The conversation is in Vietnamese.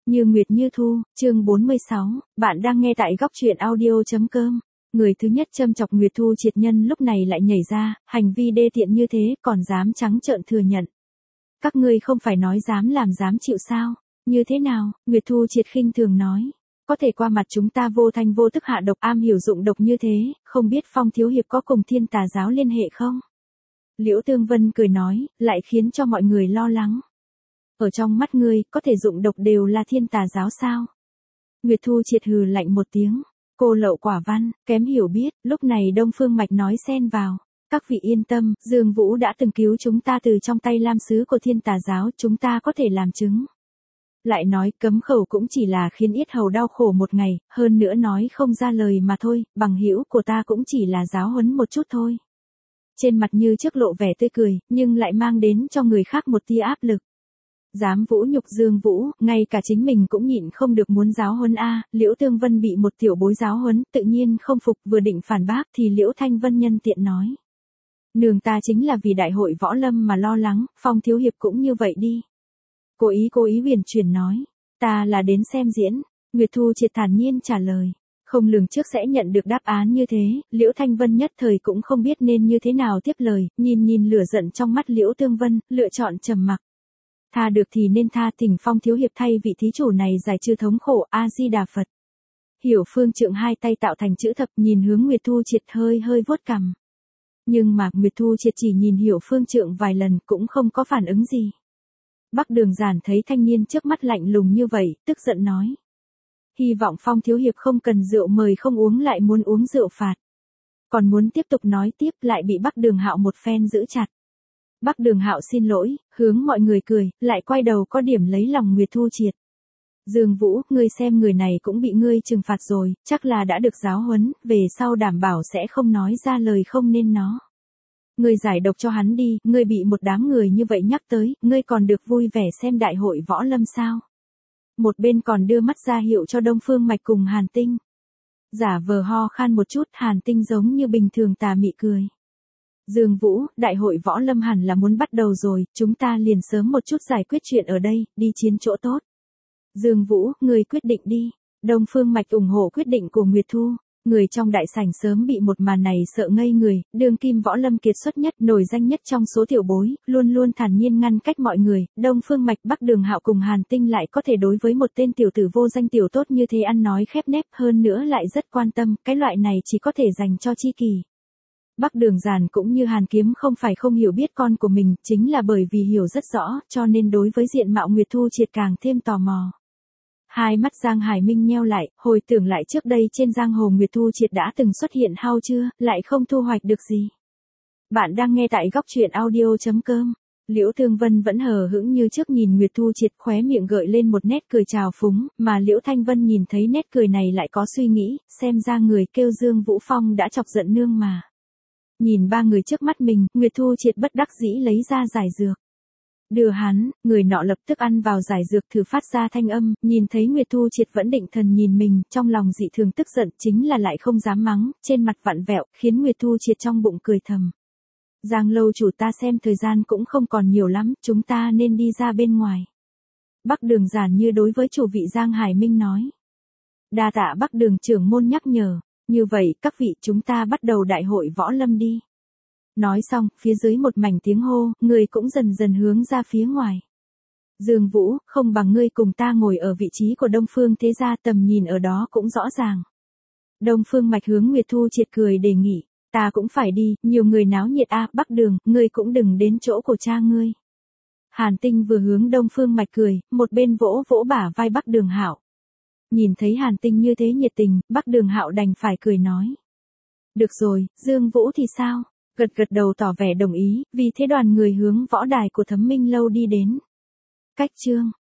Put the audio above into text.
Như Nguyệt Như Thu, chương 46, bạn đang nghe tại góc truyện audio.com. Người thứ nhất châm chọc Nguyệt Thu Triệt nhân lúc này lại nhảy ra, hành vi đê tiện như thế còn dám trắng trợn thừa nhận. Các ngươi không phải nói dám làm dám chịu sao? Như thế nào? Nguyệt Thu Triệt khinh thường nói. Có thể qua mặt chúng ta vô thanh vô tức hạ độc, am hiểu dụng độc như thế, không biết Phong thiếu hiệp có cùng Thiên Tà giáo liên hệ không? Liễu Tương Vân cười nói, lại khiến cho mọi người lo lắng. Ở trong mắt ngươi, có thể dụng độc đều là Thiên Tà giáo sao? Nguyệt Thu Triệt hừ lạnh một tiếng. Cô lậu quả văn, kém hiểu biết, lúc này Đông Phương Mạch nói xen vào. Các vị yên tâm, Dương Vũ đã từng cứu chúng ta từ trong tay lam sứ của Thiên Tà giáo, chúng ta có thể làm chứng. Lại nói cấm khẩu cũng chỉ là khiến yết hầu đau khổ một ngày, hơn nữa nói không ra lời mà thôi, bằng hữu của ta cũng chỉ là giáo huấn một chút thôi. Trên mặt như trước lộ vẻ tươi cười, nhưng lại mang đến cho người khác một tia áp lực. Dám vũ nhục Dương Vũ, ngay cả chính mình cũng nhịn không được muốn giáo huấn a. Liễu Tương Vân bị một tiểu bối giáo huấn, tự nhiên không phục, vừa định phản bác thì Liễu Thanh Vân nhân tiện nói. Nương ta chính là vì đại hội võ lâm mà lo lắng, Phong thiếu hiệp cũng như vậy đi. Cố ý huyền chuyển nói, ta là đến xem diễn. Nguyệt Thu Triệt thản nhiên trả lời. Không lường trước sẽ nhận được đáp án như thế, Liễu Thanh Vân nhất thời cũng không biết nên như thế nào tiếp lời, nhìn lửa giận trong mắt Liễu Tương Vân, lựa chọn trầm mặc. Tha được thì nên tha, thỉnh Phong thiếu hiệp thay vị thí chủ này giải trừ thống khổ, A Di Đà Phật. Hiểu Phương Trượng hai tay tạo thành chữ thập, nhìn hướng Nguyệt Thu Triệt hơi vuốt cằm. Nhưng mà Nguyệt Thu Triệt chỉ nhìn Hiểu Phương Trượng vài lần cũng không có phản ứng gì. Bắc Đường Giản thấy thanh niên trước mắt lạnh lùng như vậy, tức giận nói. Hy vọng Phong thiếu hiệp không cần rượu mời không uống lại muốn uống rượu phạt. Còn muốn tiếp tục nói tiếp lại bị Bắc Đường Hạo một phen giữ chặt. Bắc Đường Hạo xin lỗi, hướng mọi người cười, lại quay đầu có điểm lấy lòng Nguyệt Thu Triệt. Dương Vũ, ngươi xem người này cũng bị ngươi trừng phạt rồi, chắc là đã được giáo huấn, về sau đảm bảo sẽ không nói ra lời không nên nó. Ngươi giải độc cho hắn đi, ngươi bị một đám người như vậy nhắc tới, ngươi còn được vui vẻ xem đại hội võ lâm sao. Một bên còn đưa mắt ra hiệu cho Đông Phương Mạch cùng Hàn Tinh. Giả vờ ho khan một chút, Hàn Tinh giống như bình thường tà mị cười. Dương Vũ, đại hội võ lâm hẳn là muốn bắt đầu rồi, chúng ta liền sớm một chút giải quyết chuyện ở đây, đi chiến chỗ tốt. Dương Vũ, người quyết định đi. Đông Phương Mạch ủng hộ quyết định của Nguyệt Thu. Người trong đại sảnh sớm bị một màn này sợ ngây người, đường kim võ lâm kiệt xuất nhất, nổi danh nhất trong số tiểu bối, luôn thản nhiên ngăn cách mọi người. Đông Phương Mạch, Bắc Đường Hạo cùng Hàn Tinh lại có thể đối với một tên tiểu tử vô danh tiểu tốt như thế ăn nói khép nép, hơn nữa lại rất quan tâm, cái loại này chỉ có thể dành cho chi kỷ. Bắc Đường Giản cũng như Hàn Kiếm không phải không hiểu biết con của mình, chính là bởi vì hiểu rất rõ, cho nên đối với diện mạo Nguyệt Thu Triệt càng thêm tò mò. Hai mắt Giang Hải Minh nheo lại, hồi tưởng lại trước đây trên giang hồ Nguyệt Thu Triệt đã từng xuất hiện hao chưa, lại không thu hoạch được gì. Bạn đang nghe tại góc truyện audio.com. Liễu Tương Vân vẫn hờ hững như trước nhìn Nguyệt Thu Triệt, khóe miệng gợi lên một nét cười trào phúng, mà Liễu Thanh Vân nhìn thấy nét cười này lại có suy nghĩ, xem ra người kêu Dương Vũ Phong đã chọc giận nương mà. Nhìn ba người trước mắt mình, Nguyệt Thu Triệt bất đắc dĩ lấy ra giải dược. Đưa hắn, người nọ lập tức ăn vào giải dược thử phát ra thanh âm, nhìn thấy Nguyệt Thu Triệt vẫn định thần nhìn mình, trong lòng dị thường tức giận, chính là lại không dám mắng, trên mặt vặn vẹo, khiến Nguyệt Thu Triệt trong bụng cười thầm. Giang lâu chủ, ta xem thời gian cũng không còn nhiều lắm, chúng ta nên đi ra bên ngoài. Bắc Đường Giản như đối với chủ vị Giang Hải Minh nói. Đa tạ Bắc Đường trưởng môn nhắc nhở, như vậy các vị chúng ta bắt đầu đại hội võ lâm đi. Nói xong, phía dưới một mảnh tiếng hô, người cũng dần hướng ra phía ngoài. Dương Vũ, không bằng ngươi cùng ta ngồi ở vị trí của Đông Phương thế gia, tầm nhìn ở đó cũng rõ ràng. Đông Phương Mạch hướng Nguyệt Thu Triệt cười đề nghị, ta cũng phải đi, nhiều người náo nhiệt a. Bắc Đường, ngươi cũng đừng đến chỗ của cha ngươi. Hàn Tinh vừa hướng Đông Phương Mạch cười, một bên vỗ bả vai Bắc Đường Hạo. Nhìn thấy Hàn Tinh như thế nhiệt tình, Bắc Đường Hạo đành phải cười nói. Được rồi, Dương Vũ thì sao? Gật đầu tỏ vẻ đồng ý, vì thế đoàn người hướng võ đài của Thấm Minh lâu đi đến. Cách chương